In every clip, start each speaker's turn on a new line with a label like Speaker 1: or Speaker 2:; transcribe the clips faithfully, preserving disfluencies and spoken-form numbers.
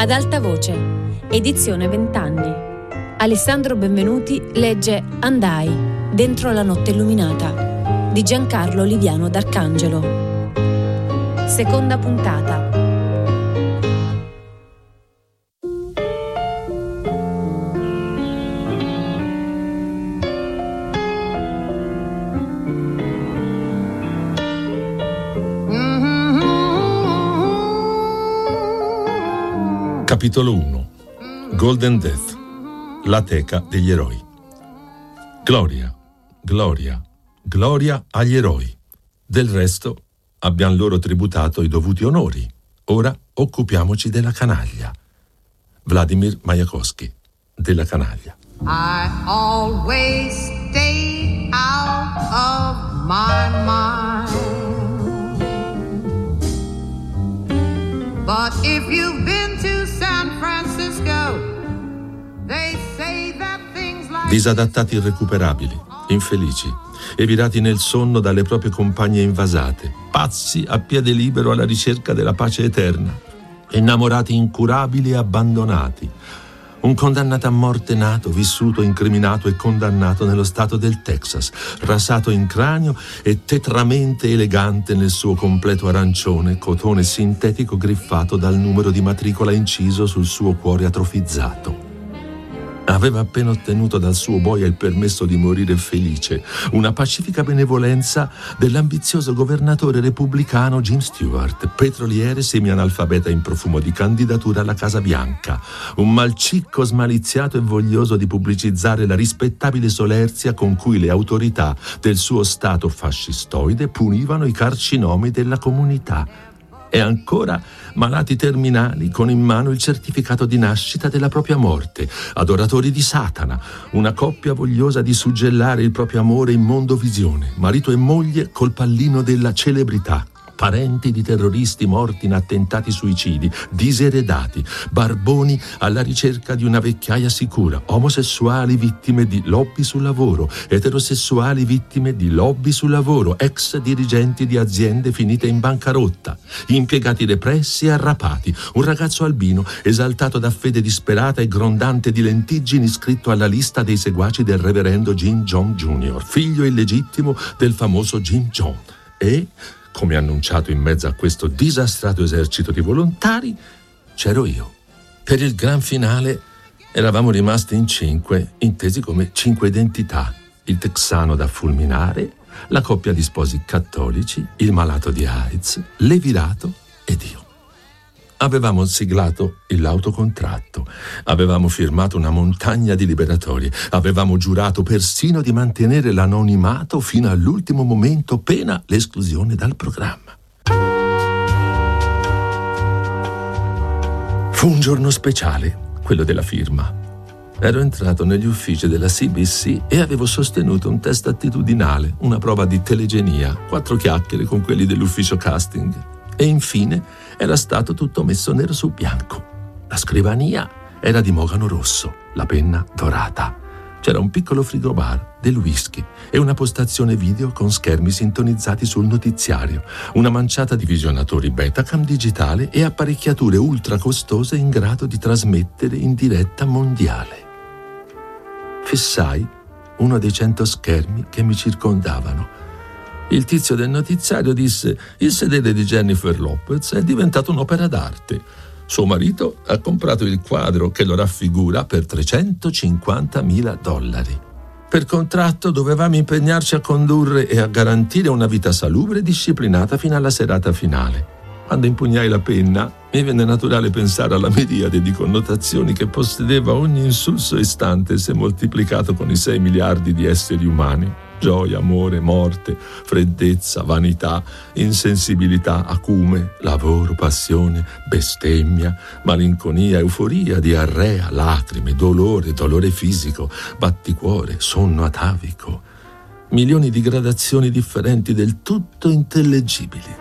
Speaker 1: Ad alta voce, edizione vent'anni. Alessandro Benvenuti legge Andai, dentro la notte illuminata, di Giancarlo Oliviano d'Arcangelo. Seconda puntata.
Speaker 2: Capitolo uno. Golden Death. La teca degli eroi. Gloria, gloria, gloria agli eroi. Del resto abbiamo loro tributato i dovuti onori. Ora occupiamoci della canaglia. Vladimir Majakovskij, della canaglia.
Speaker 3: I always stay out of my mind. But if you've been to San Francisco, they say that things like...
Speaker 2: Disadattati irrecuperabili, infelici e virati nel sonno dalle proprie compagne invasate, pazzi a piede libero alla ricerca della pace eterna, innamorati incurabili e abbandonati, un condannato a morte nato, vissuto, incriminato e condannato nello stato del Texas, rasato in cranio e tetramente elegante nel suo completo arancione, cotone sintetico griffato dal numero di matricola inciso sul suo cuore atrofizzato. Aveva appena ottenuto dal suo boia il permesso di morire felice, una pacifica benevolenza dell'ambizioso governatore repubblicano Jim Stewart, petroliere semianalfabeta in profumo di candidatura alla Casa Bianca, un malcicco smaliziato e voglioso di pubblicizzare la rispettabile solerzia con cui le autorità del suo stato fascistoide punivano i carcinomi della comunità. E ancora malati terminali con in mano il certificato di nascita della propria morte, adoratori di Satana, una coppia vogliosa di suggellare il proprio amore in mondovisione, marito e moglie col pallino della celebrità, parenti di terroristi morti in attentati suicidi, diseredati, barboni alla ricerca di una vecchiaia sicura, omosessuali vittime di lobby sul lavoro, eterosessuali vittime di lobby sul lavoro, ex dirigenti di aziende finite in bancarotta, impiegati depressi e arrapati, un ragazzo albino esaltato da fede disperata e grondante di lentiggini iscritto alla lista dei seguaci del reverendo Jim Jones junior, figlio illegittimo del famoso Jim Jones. E, come annunciato in mezzo a questo disastrato esercito di volontari, c'ero io. Per il gran finale eravamo rimasti in cinque, intesi come cinque identità: il texano da fulminare, la coppia di sposi cattolici, il malato di AIDS, l'evirato ed io. Avevamo siglato l'autocontratto, avevamo firmato una montagna di liberatorie, avevamo giurato persino di mantenere l'anonimato fino all'ultimo momento, pena l'esclusione dal programma. Fu un giorno speciale, quello della firma. Ero entrato negli uffici della C B C e avevo sostenuto un test attitudinale, una prova di telegenia, quattro chiacchiere con quelli dell'ufficio casting. E infine era stato tutto messo nero su bianco. La scrivania era di mogano rosso, la penna dorata. C'era un piccolo frigobar, del whisky e una postazione video con schermi sintonizzati sul notiziario, una manciata di visionatori Betacam digitale e apparecchiature ultra costose in grado di trasmettere in diretta mondiale. Fissai uno dei cento schermi che mi circondavano. Il tizio del notiziario disse: il sedere di Jennifer Lopez è diventato un'opera d'arte. Suo marito ha comprato il quadro che lo raffigura per trecentocinquantamila dollari. Per contratto dovevamo impegnarci a condurre e a garantire una vita salubre e disciplinata fino alla serata finale. Quando impugnai la penna, mi venne naturale pensare alla miriade di connotazioni che possedeva ogni insulso istante se moltiplicato con i sei miliardi di esseri umani. Gioia, amore, morte, freddezza, vanità, insensibilità, acume, lavoro, passione, bestemmia, malinconia, euforia, diarrea, lacrime, dolore, dolore fisico, batticuore, sonno atavico. Milioni di gradazioni differenti del tutto intellegibili.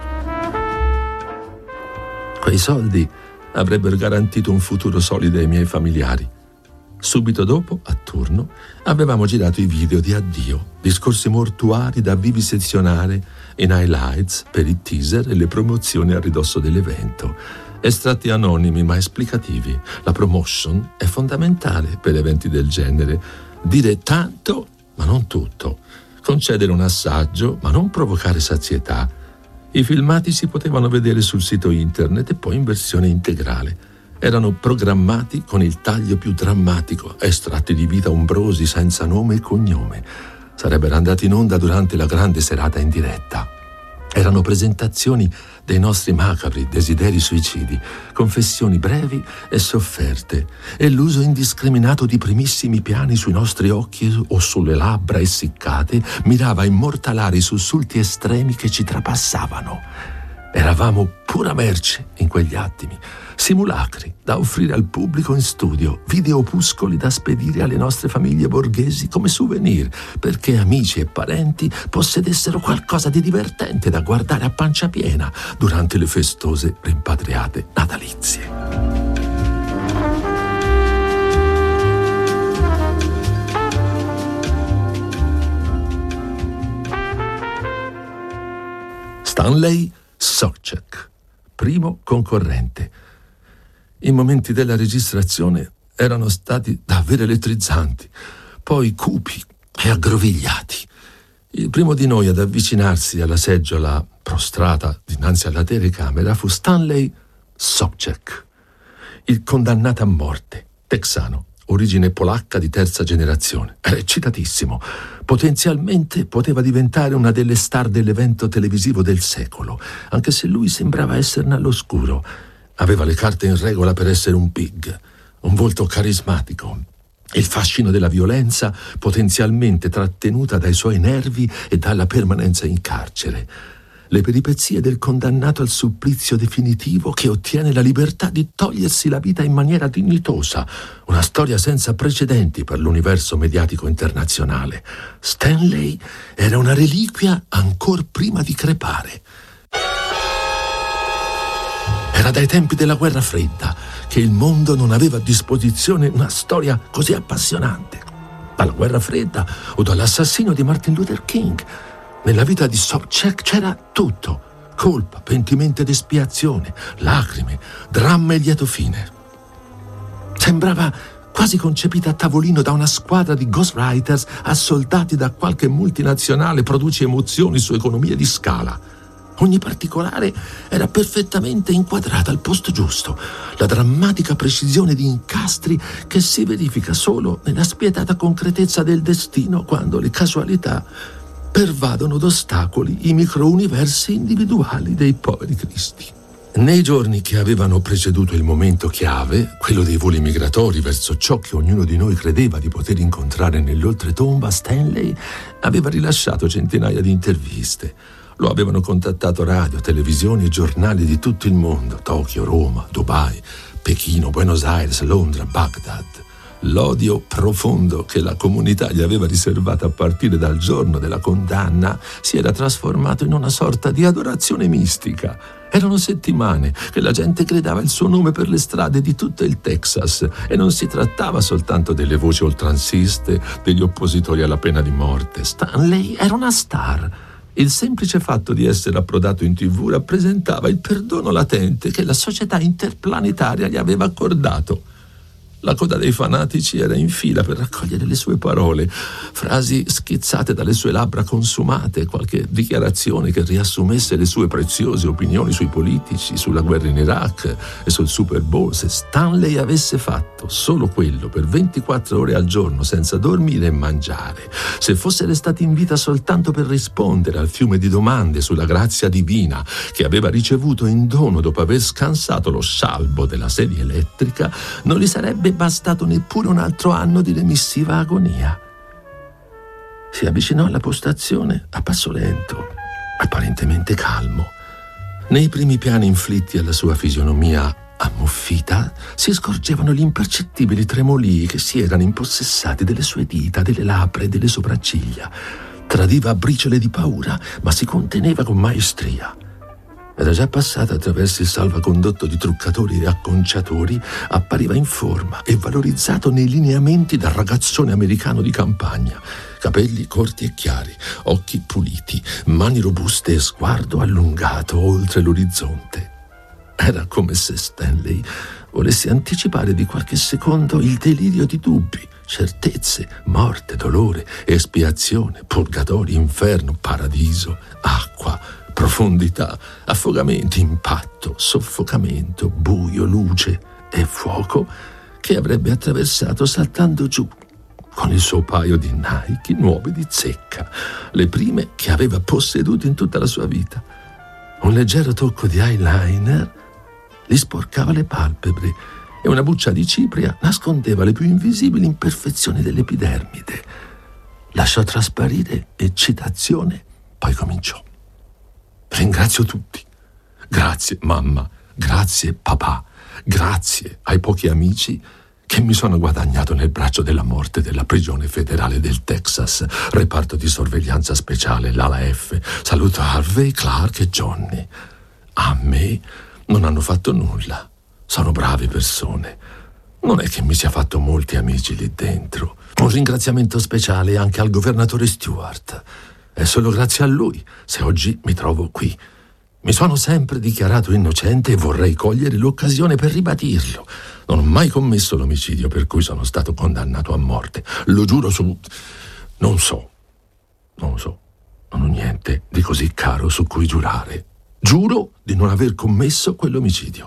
Speaker 2: Quei soldi avrebbero garantito un futuro solido ai miei familiari. Subito dopo, a turno, avevamo girato i video di addio, discorsi mortuari da vivisezionare in highlights per i teaser e le promozioni a ridosso dell'evento. Estratti anonimi ma esplicativi. La promotion è fondamentale per eventi del genere. Dire tanto ma non tutto. Concedere un assaggio ma non provocare sazietà. I filmati si potevano vedere sul sito internet e poi in versione integrale. Erano programmati con il taglio più drammatico, estratti di vita ombrosi senza nome e cognome. Sarebbero andati in onda durante la grande serata in diretta. Erano presentazioni dei nostri macabri desideri suicidi, confessioni brevi e sofferte, e l'uso indiscriminato di primissimi piani sui nostri occhi o sulle labbra essiccate mirava a immortalare i sussulti estremi che ci trapassavano. Eravamo pura merce in quegli attimi, simulacri da offrire al pubblico in studio, videopuscoli da spedire alle nostre famiglie borghesi come souvenir, perché amici e parenti possedessero qualcosa di divertente da guardare a pancia piena durante le festose rimpatriate natalizie. Stanley Sobchak, primo concorrente. I momenti della registrazione erano stati davvero elettrizzanti, poi cupi e aggrovigliati. Il primo di noi ad avvicinarsi alla seggiola prostrata dinanzi alla telecamera fu Stanley Sobchak, il condannato a morte, texano, origine polacca di terza generazione. Era eccitatissimo. Potenzialmente poteva diventare una delle star dell'evento televisivo del secolo, anche se lui sembrava esserne all'oscuro. Aveva le carte in regola per essere un pig, un volto carismatico, il fascino della violenza potenzialmente trattenuta dai suoi nervi e dalla permanenza in carcere. Le peripezie del condannato al supplizio definitivo che ottiene la libertà di togliersi la vita in maniera dignitosa. Una storia senza precedenti per l'universo mediatico internazionale. Stanley era una reliquia ancor prima di crepare. Era dai tempi della guerra fredda che il mondo non aveva a disposizione una storia così appassionante. Dalla guerra fredda o dall'assassino di Martin Luther King. Nella vita di Sobchak c'era tutto: colpa, pentimento ed espiazione, lacrime, dramma e lieto fine. Sembrava quasi concepita a tavolino da una squadra di ghostwriters assoldati da qualche multinazionale produce emozioni su economie di scala. Ogni particolare era perfettamente inquadrata al posto giusto, la drammatica precisione di incastri che si verifica solo nella spietata concretezza del destino quando le casualità pervadono d'ostacoli i microuniversi individuali dei poveri cristi. Nei giorni che avevano preceduto il momento chiave, quello dei voli migratori verso ciò che ognuno di noi credeva di poter incontrare nell'oltretomba, Stanley aveva rilasciato centinaia di interviste. Lo avevano contattato radio, televisioni e giornali di tutto il mondo: Tokyo, Roma, Dubai, Pechino, Buenos Aires, Londra, Baghdad. L'odio profondo che la comunità gli aveva riservato a partire dal giorno della condanna si era trasformato in una sorta di adorazione mistica. Erano settimane che la gente gridava il suo nome per le strade di tutto il Texas, e non si trattava soltanto delle voci oltranziste degli oppositori alla pena di morte. Stanley era una star. Il semplice fatto di essere approdato in tivù rappresentava il perdono latente che la società interplanetaria gli aveva accordato. La coda dei fanatici era in fila per raccogliere le sue parole, frasi schizzate dalle sue labbra consumate, qualche dichiarazione che riassumesse le sue preziose opinioni sui politici, sulla guerra in Iraq e sul Super Bowl. Se Stanley avesse fatto solo quello per ventiquattro ore al giorno senza dormire e mangiare, se fosse restato in vita soltanto per rispondere al fiume di domande sulla grazia divina che aveva ricevuto in dono dopo aver scansato lo scialbo della sedia elettrica, non gli sarebbe bastato neppure un altro anno di remissiva agonia. Si avvicinò alla postazione a passo lento, apparentemente calmo. Nei primi piani inflitti alla sua fisionomia ammuffita si scorgevano gli impercettibili tremolii che si erano impossessati delle sue dita, delle labbra e delle sopracciglia. Tradiva a briciole di paura, ma si conteneva con maestria. Era già passata attraverso il salvacondotto di truccatori e acconciatori, appariva in forma e valorizzato nei lineamenti da ragazzone americano di campagna. Capelli corti e chiari, occhi puliti, mani robuste e sguardo allungato oltre l'orizzonte. Era come se Stanley volesse anticipare di qualche secondo il delirio di dubbi, certezze, morte, dolore, espiazione, purgatorio, inferno, paradiso, acqua, profondità, affogamento, impatto, soffocamento, buio, luce e fuoco che avrebbe attraversato saltando giù con il suo paio di Nike nuovi di zecca, le prime che aveva posseduto in tutta la sua vita. Un leggero tocco di eyeliner gli sporcava le palpebre e una buccia di cipria nascondeva le più invisibili imperfezioni dell'epidermide. Lasciò trasparire eccitazione, poi cominciò. Ringrazio tutti. Grazie mamma, grazie papà, grazie ai pochi amici che mi sono guadagnato nel braccio della morte della prigione federale del Texas, reparto di sorveglianza speciale, l'ala F. Saluto Harvey, Clark e Johnny. A me non hanno fatto nulla. Sono brave persone. Non è che mi sia fatto molti amici lì dentro. Un ringraziamento speciale anche al governatore Stewart. È solo grazie a lui se oggi mi trovo qui. Mi sono sempre dichiarato innocente e vorrei cogliere l'occasione per ribadirlo. Non ho mai commesso l'omicidio per cui sono stato condannato a morte. Lo giuro su... Non so. Non so. Non ho niente di così caro su cui giurare. Giuro di non aver commesso quell'omicidio.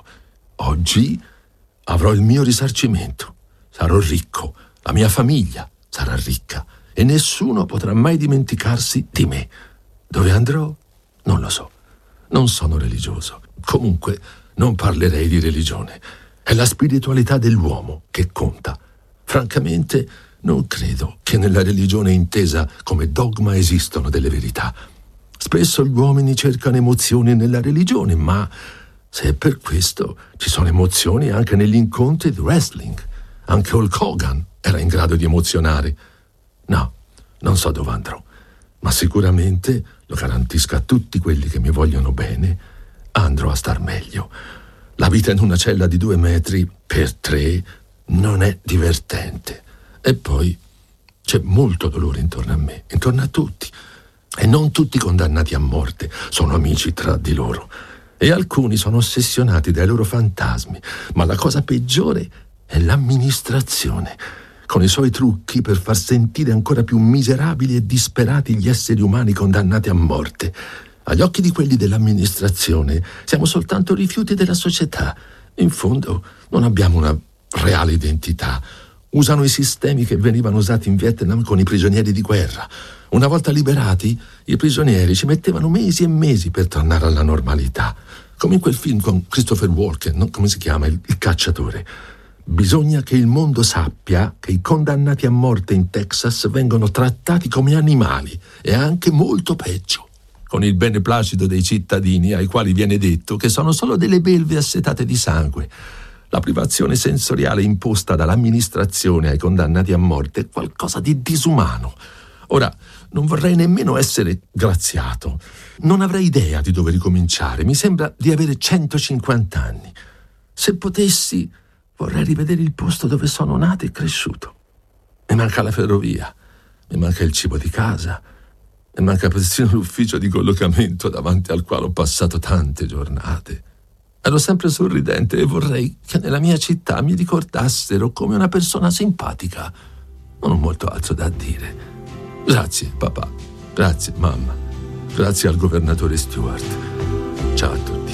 Speaker 2: Oggi avrò il mio risarcimento. Sarò ricco. La mia famiglia sarà ricca. E nessuno potrà mai dimenticarsi di me. Dove andrò? Non lo so. Non sono religioso. Comunque non parlerei di religione. È la spiritualità dell'uomo che conta. Francamente, non credo che nella religione intesa come dogma esistano delle verità. Spesso gli uomini cercano emozioni nella religione, ma se è per questo, ci sono emozioni anche negli incontri di wrestling. Anche Hulk Hogan era in grado di emozionare. No, non so dove andrò, ma sicuramente, lo garantisco a tutti quelli che mi vogliono bene, andrò a star meglio. La vita in una cella di due metri per tre non è divertente. E poi c'è molto dolore intorno a me, intorno a tutti. E non tutti i condannati a morte sono amici tra di loro. E alcuni sono ossessionati dai loro fantasmi. Ma la cosa peggiore è l'amministrazione, con i suoi trucchi per far sentire ancora più miserabili e disperati gli esseri umani condannati a morte. Agli occhi di quelli dell'amministrazione siamo soltanto rifiuti della società. In fondo non abbiamo una reale identità. Usano i sistemi che venivano usati in Vietnam con i prigionieri di guerra. Una volta liberati, i prigionieri ci mettevano mesi e mesi per tornare alla normalità. Come in quel film con Christopher Walken, no? Come si chiama? Il, il cacciatore. Bisogna che il mondo sappia che i condannati a morte in Texas vengono trattati come animali e anche molto peggio, con il beneplacito dei cittadini ai quali viene detto che sono solo delle belve assetate di sangue. La privazione sensoriale imposta dall'amministrazione ai condannati a morte è qualcosa di disumano. Ora, non vorrei nemmeno essere graziato. Non avrei idea di dove ricominciare. Mi sembra di avere centocinquanta anni. Se potessi, vorrei rivedere il posto dove sono nato e cresciuto. Mi manca la ferrovia, mi manca il cibo di casa, mi manca persino l'ufficio di collocamento davanti al quale ho passato tante giornate. Ero sempre sorridente e vorrei che nella mia città mi ricordassero come una persona simpatica. Non ho molto altro da dire. Grazie, papà. Grazie, mamma. Grazie al governatore Stewart. Ciao a tutti.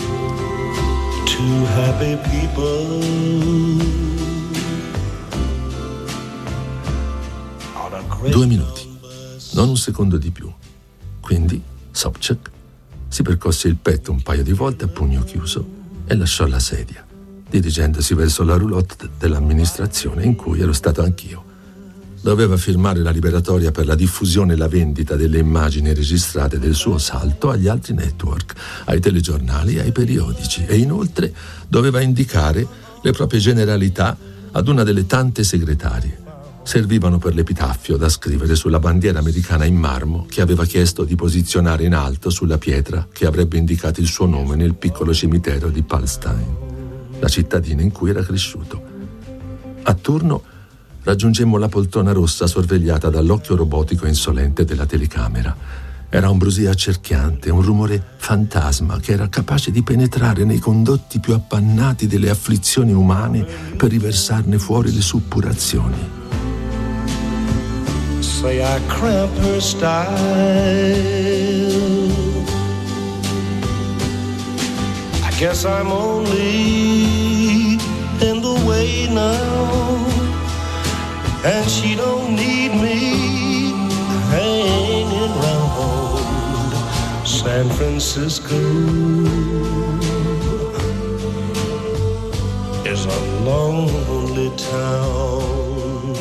Speaker 4: Two happy people on a great
Speaker 2: Due minuti, non un secondo di più. Quindi Sobchak si percosse il petto un paio di volte a pugno chiuso e lasciò la sedia, dirigendosi verso la roulotte dell'amministrazione in cui ero stato anch'io. Doveva firmare la liberatoria per la diffusione e la vendita delle immagini registrate del suo salto agli altri network, ai telegiornali e ai periodici, e inoltre doveva indicare le proprie generalità ad una delle tante segretarie. Servivano per l'epitaffio da scrivere sulla bandiera americana in marmo che aveva chiesto di posizionare in alto sulla pietra che avrebbe indicato il suo nome nel piccolo cimitero di Palestine, la cittadina in cui era cresciuto. A turno raggiungemmo la poltrona rossa sorvegliata dall'occhio robotico insolente della telecamera Era un brusio accerchiante, un rumore fantasma che era capace di penetrare nei condotti più appannati delle afflizioni umane per riversarne fuori le suppurazioni.
Speaker 4: Say I cramp her style. I guess I'm only in the way now, and she don't need me hanging round San Francisco is a lonely town.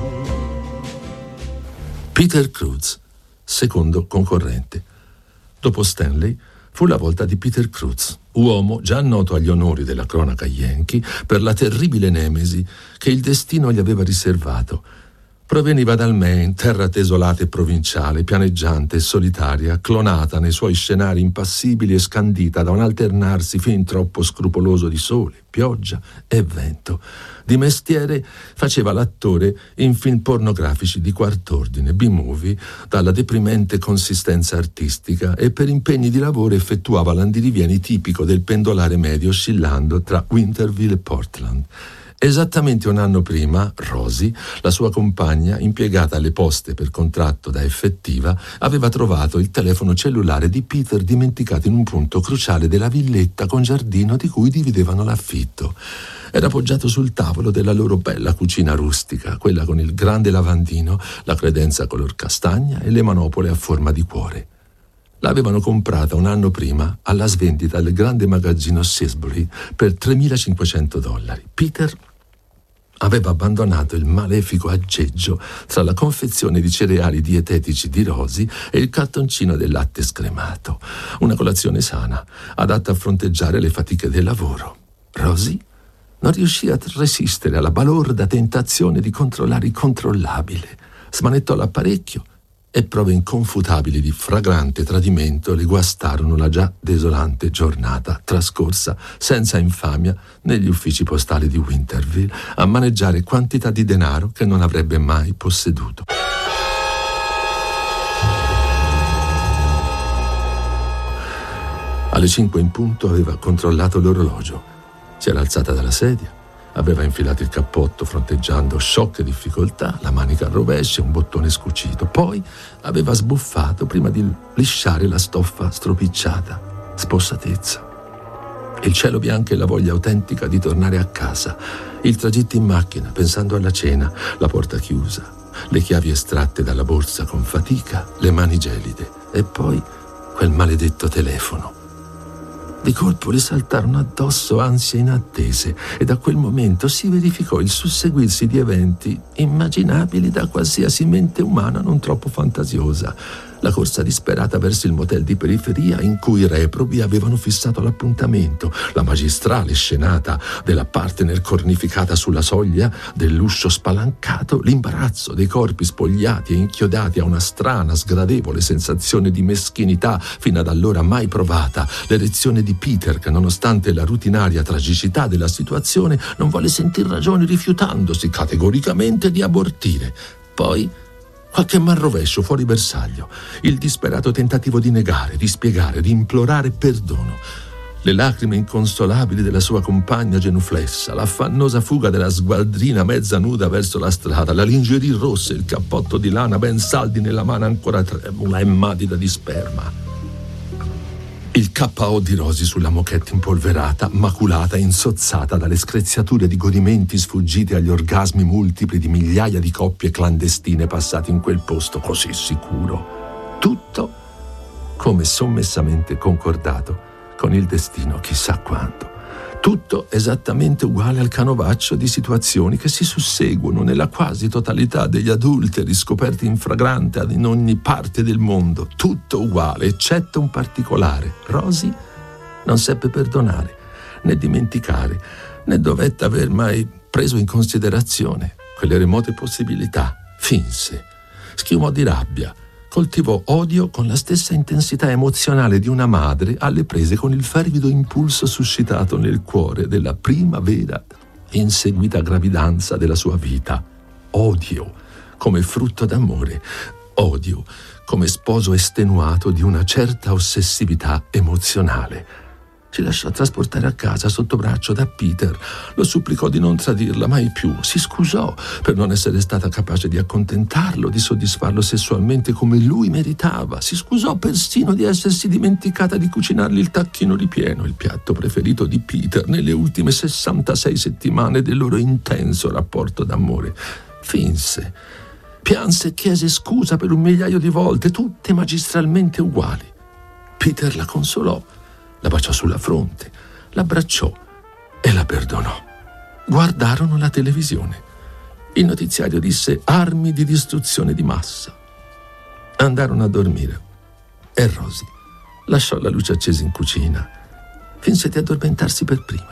Speaker 2: Peter Cruz, secondo concorrente. Dopo Stanley fu la volta di Peter Cruz, uomo già noto agli onori della cronaca yankee per la terribile nemesi che il destino gli aveva riservato. Proveniva dal Maine, terra desolata e provinciale, pianeggiante e solitaria, clonata nei suoi scenari impassibili e scandita da un alternarsi fin troppo scrupoloso di sole, pioggia e vento. Di mestiere faceva l'attore in film pornografici di quart'ordine, B-movie, dalla deprimente consistenza artistica, e per impegni di lavoro effettuava l'andirivieni tipico del pendolare medio oscillando tra Winterville e Portland. Esattamente un anno prima, Rosie, la sua compagna, impiegata alle poste per contratto da effettiva, aveva trovato il telefono cellulare di Peter dimenticato in un punto cruciale della villetta con giardino di cui dividevano l'affitto. Era appoggiato sul tavolo della loro bella cucina rustica, quella con il grande lavandino, la credenza color castagna e le manopole a forma di cuore. L'avevano comprata un anno prima alla svendita del grande magazzino Sainsbury per tremilacinquecento dollari. Peter aveva abbandonato il malefico aggeggio tra la confezione di cereali dietetici di Rosie e il cartoncino del latte scremato. Una colazione sana, adatta a fronteggiare le fatiche del lavoro. Rosie non riuscì a resistere alla balorda tentazione di controllare il controllabile. Smanettò l'apparecchio e prove inconfutabili di fragrante tradimento le guastarono la già desolante giornata trascorsa senza infamia negli uffici postali di Winterville a maneggiare quantità di denaro che non avrebbe mai posseduto. Alle cinque in punto aveva controllato l'orologio. Si era alzata dalla sedia, aveva infilato il cappotto fronteggiando shock e difficoltà, la manica al rovescio e un bottone scucito. Poi aveva sbuffato prima di lisciare la stoffa stropicciata. Spossatezza. Il cielo bianco e la voglia autentica di tornare a casa. Il tragitto in macchina, pensando alla cena, la porta chiusa, le chiavi estratte dalla borsa con fatica, le mani gelide. E poi quel maledetto telefono. Di colpo le saltarono addosso ansie inattese e da quel momento si verificò il susseguirsi di eventi immaginabili da qualsiasi mente umana non troppo fantasiosa. La corsa disperata verso il motel di periferia in cui i reprobi avevano fissato l'appuntamento, la magistrale scenata della partner cornificata sulla soglia dell'uscio spalancato, l'imbarazzo dei corpi spogliati e inchiodati a una strana, sgradevole sensazione di meschinità fino ad allora mai provata, l'erezione di Peter che nonostante la rutinaria tragicità della situazione non volle sentir ragioni rifiutandosi categoricamente di abortire. Poi qualche manrovescio fuori bersaglio, il disperato tentativo di negare, di spiegare, di implorare perdono, le lacrime inconsolabili della sua compagna genuflessa, l'affannosa fuga della sgualdrina mezza nuda verso la strada, la lingerie rossa e il cappotto di lana ben saldi nella mano ancora tremula e matida di sperma. Il K O di Rosie sulla moquette impolverata, maculata e insozzata dalle screziature di godimenti sfuggiti agli orgasmi multipli di migliaia di coppie clandestine passate in quel posto così sicuro. Tutto come sommessamente concordato con il destino chissà quando. Tutto esattamente uguale al canovaccio di situazioni che si susseguono nella quasi totalità degli adulteri scoperti in fragrante in ogni parte del mondo. Tutto uguale, eccetto un particolare. Rosie non seppe perdonare, né dimenticare, né dovette aver mai preso in considerazione quelle remote possibilità. Finse, schiumò di rabbia, coltivò odio con la stessa intensità emozionale di una madre alle prese con il fervido impulso suscitato nel cuore della prima vera e inseguita gravidanza della sua vita. Odio come frutto d'amore, odio come sposo estenuato di una certa ossessività emozionale. Si lasciò trasportare a casa sotto braccio da Peter, lo supplicò di non tradirla mai più, si scusò per non essere stata capace di accontentarlo, di soddisfarlo sessualmente come lui meritava, si scusò persino di essersi dimenticata di cucinargli il tacchino ripieno, il piatto preferito di Peter nelle ultime sessantasei settimane del loro intenso rapporto d'amore. Finse, pianse e chiese scusa per un migliaio di volte, tutte magistralmente uguali. Peter la consolò, la baciò sulla fronte, l'abbracciò e la perdonò. Guardarono la televisione. Il notiziario disse armi di distruzione di massa. Andarono a dormire e Rosie lasciò la luce accesa in cucina. Finse di addormentarsi per prima.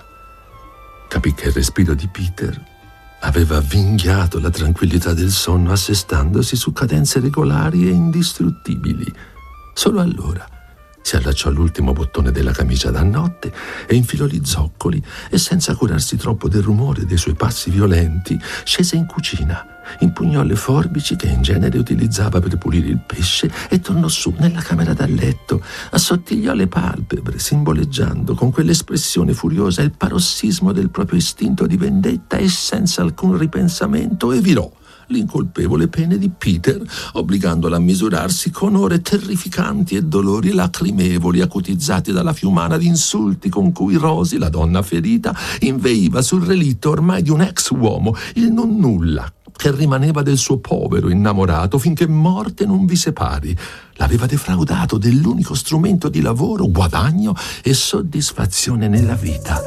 Speaker 2: Capì che il respiro di Peter aveva avvinghiato la tranquillità del sonno assestandosi su cadenze regolari e indistruttibili. Solo allora si allacciò all'ultimo bottone della camicia da notte e infilò gli zoccoli e, senza curarsi troppo del rumore dei suoi passi violenti, scese in cucina, impugnò le forbici che in genere utilizzava per pulire il pesce e tornò su nella camera da letto, assottigliò le palpebre, simboleggiando con quell'espressione furiosa il parossismo del proprio istinto di vendetta e, senza alcun ripensamento, evirò l'incolpevole pene di Peter, obbligandolo a misurarsi con ore terrificanti e dolori lacrimevoli acutizzati dalla fiumana di insulti con cui Rosie, la donna ferita, inveiva sul relitto ormai di un ex uomo, il nonnulla, che rimaneva del suo povero innamorato finché morte non vi separi. L'aveva defraudato dell'unico strumento di lavoro, guadagno e soddisfazione nella vita.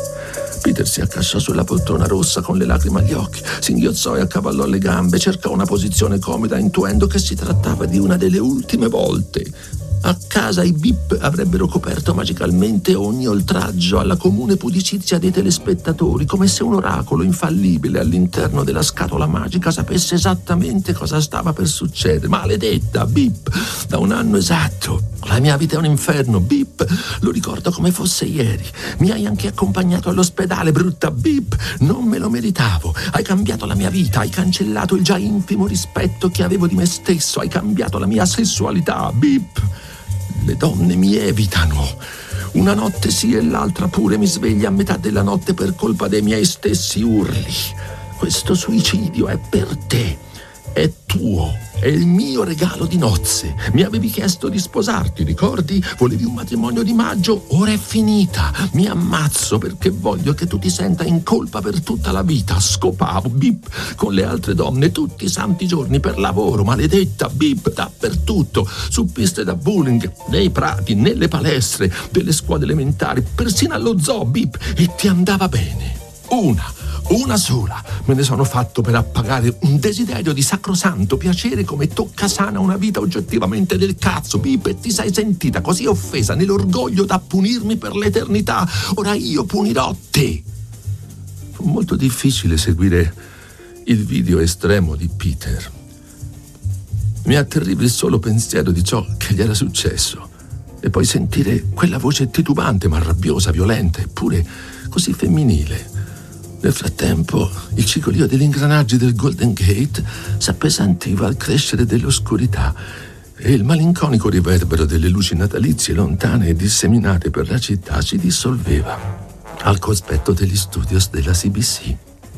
Speaker 2: Peter si accasciò sulla poltrona rossa con le lacrime agli occhi, singhiozzò e accavallò le gambe, cercò una posizione comoda intuendo che si trattava di una delle ultime volte. A casa i bip avrebbero coperto magicalmente ogni oltraggio alla comune pudicizia dei telespettatori, come se un oracolo infallibile all'interno della scatola magica sapesse esattamente cosa stava per succedere. Maledetta, bip, da un anno esatto. La mia vita è un inferno, bip, lo ricordo come fosse ieri. Mi hai anche accompagnato all'ospedale, brutta bip, non me lo meritavo. Hai cambiato la mia vita, hai cancellato il già infimo rispetto che avevo di me stesso, hai cambiato la mia sessualità, bip. Le donne mi evitano. Una notte sì e l'altra pure mi sveglia a metà della notte per colpa dei miei stessi urli. Questo suicidio è per te. È tuo, è il mio regalo di nozze. Mi avevi chiesto di sposarti, ricordi? Volevi un matrimonio di maggio? Ora è finita. Mi ammazzo perché voglio che tu ti senta in colpa per tutta la vita. Scopavo, bip, con le altre donne tutti i santi giorni per lavoro, maledetta, bip, dappertutto, su piste da bowling, nei prati, nelle palestre, delle scuole elementari, persino allo zoo, bip, e ti andava bene. Una. Una sola me ne sono fatto per appagare un desiderio di sacrosanto piacere come tocca sana una vita oggettivamente del cazzo, bip, e ti sei sentita così offesa nell'orgoglio da punirmi per l'eternità. Ora io punirò te. Fu molto difficile seguire il video estremo di Peter. Mi atterriva il solo pensiero di ciò che gli era successo e poi sentire quella voce titubante ma rabbiosa, violenta eppure così femminile. Nel frattempo, il cigolio degli ingranaggi del Golden Gate s'appesantiva al crescere dell'oscurità e il malinconico riverbero delle luci natalizie lontane e disseminate per la città si dissolveva al cospetto degli studios della C B C.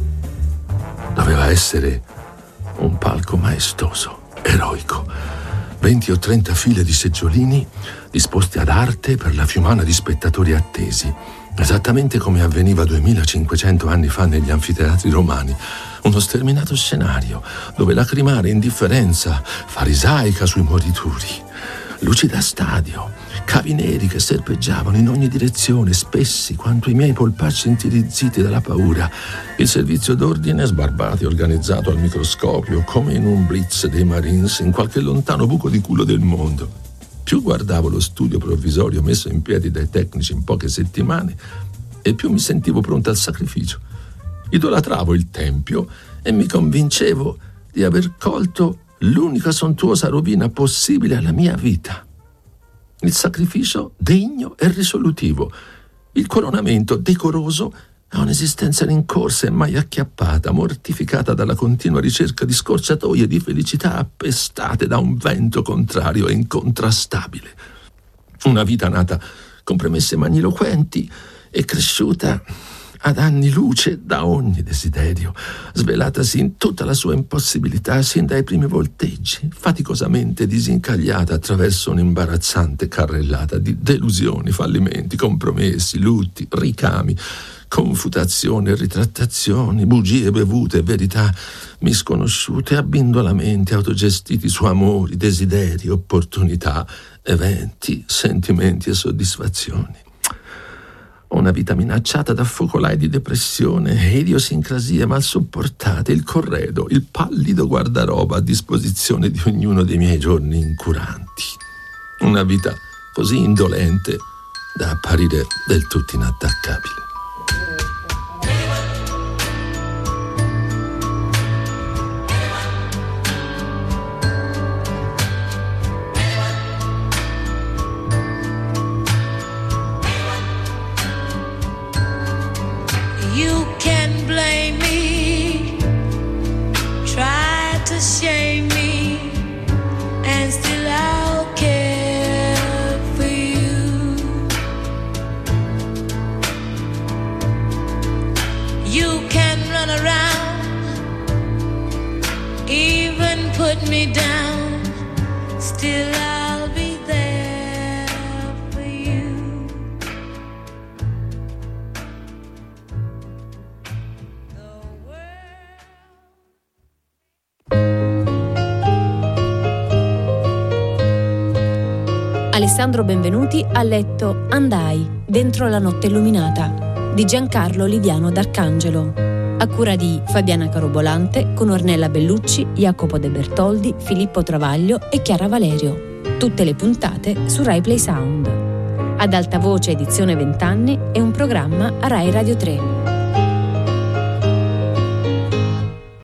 Speaker 2: Doveva essere un palco maestoso, eroico. Venti o trenta file di seggiolini disposti ad arte per la fiumana di spettatori attesi, esattamente come avveniva duemilacinquecento anni fa negli anfiteatri romani. Uno sterminato scenario dove lacrimare indifferenza farisaica sui morituri. Luci da stadio, cavi neri che serpeggiavano in ogni direzione, spessi quanto i miei polpacci intirizziti dalla paura. Il servizio d'ordine sbarbato e organizzato al microscopio, come in un blitz dei Marines in qualche lontano buco di culo del mondo. Più guardavo lo studio provvisorio messo in piedi dai tecnici in poche settimane e più mi sentivo pronto al sacrificio. Idolatravo il tempio e mi convincevo di aver colto l'unica sontuosa rovina possibile alla mia vita. Il sacrificio degno e risolutivo, il coronamento decoroso È un'esistenza rincorsa e mai acchiappata, mortificata dalla continua ricerca di scorciatoie di felicità appestate da un vento contrario e incontrastabile. Una vita nata con premesse magniloquenti e cresciuta ad anni luce da ogni desiderio, svelatasi in tutta la sua impossibilità sin dai primi volteggi, faticosamente disincagliata attraverso un'imbarazzante carrellata di delusioni, fallimenti, compromessi, lutti, ricami, confutazioni e ritrattazioni, bugie bevute e verità misconosciute, abbindolamenti autogestiti su amori, desideri, opportunità, eventi, sentimenti e soddisfazioni. Una vita minacciata da focolai di depressione e idiosincrasie mal sopportate, il corredo, il pallido guardaroba a disposizione di ognuno dei miei giorni incuranti. Una vita così indolente da apparire del tutto inattaccabile.
Speaker 5: You can blame me, try to shame me, and still I'll care for you. You can run around, even put me down, still I'll be there for you.
Speaker 1: Alessandro Benvenuti ha letto Andai, dentro la notte illuminata, di Giancarlo Liviano d'Arcangelo, a cura di Fabiana Carobolante, con Ornella Bellucci, Jacopo De Bertoldi, Filippo Travaglio e Chiara Valerio. Tutte le puntate su Rai Play Sound. Ad alta voce edizione vent'anni è un programma a Rai Radio tre.